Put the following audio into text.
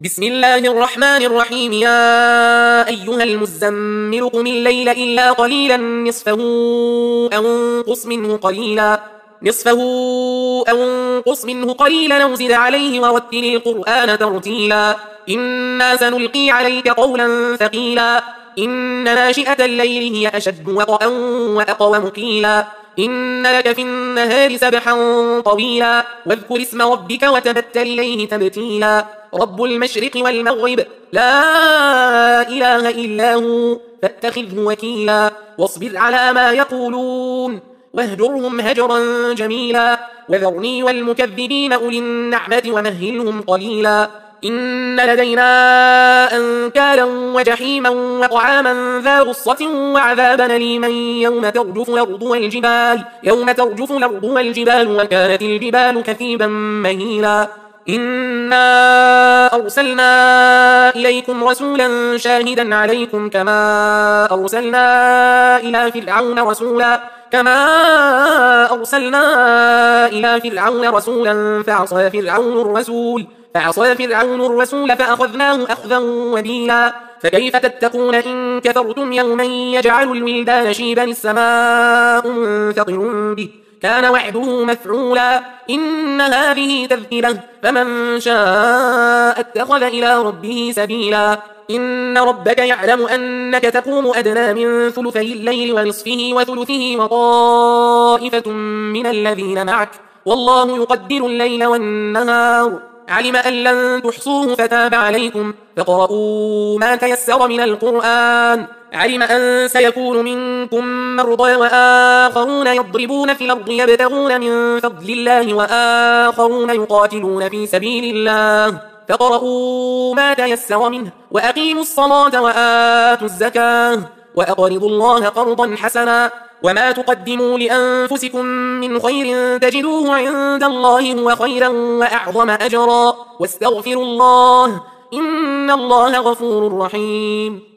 بسم الله الرحمن الرحيم. يا أيها المزمل قم الليل إلا قليلا نصفه أو انقص منه قليلا أو زد عليه ورتل القرآن ترتيلا. إنا سنلقي عليك قولا ثقيلا. إن ناشئة الليل هي أشد وطئا وأقوم قيلا. إن لك في النهار سبحا طويلا. واذكر اسم ربك وتبتل إليه تبتيلا. رب المشرق والمغرب لا إله إلا هو فاتخذه وكيلا. واصبر على ما يقولون واهجرهم هجرا جميلا. وذرني والمكذبين أولي النعمة ومهلهم قليلا. إن لدينا أنكالا وجحيما وطعاما ذا غصة وعذابا أليما يوم ترجف الأرض والجبال وكانت الجبال كثيبا مهيلا. إنا أرسلنا إليكم رسولا شاهدا عليكم كما أرسلنا إلى فرعون رسولا فعصى فرعون الرسول فأخذناه أخذا وبيلا. فكيف تتقون إن كفرتم يوما يجعل الولدان شيبا السماء منفطر به كان وعده مفعولا. إن هذه تذكرة فمن شاء اتخذ إلى ربه سبيلا. إن ربك يعلم أنك تقوم أدنى من ثلثي الليل ونصفه وثلثه وطائفة من الذين معك والله يقدر الليل والنهار. علم أن لن تحصوه فتاب عليكم فاقرؤوا ما تيسر من القرآن. علم أن سيكون منكم مرضى وآخرون يضربون في الأرض يبتغون من فضل الله وآخرون يقاتلون في سبيل الله فاقرؤوا ما تيسر منه وأقيموا الصلاة وآتوا الزكاة وأقرضوا الله قرضا حسنا. وما تقدموا لأنفسكم من خير تجدوه عند الله هو خيرا وأعظم أجرا واستغفروا الله إن الله غفور رحيم.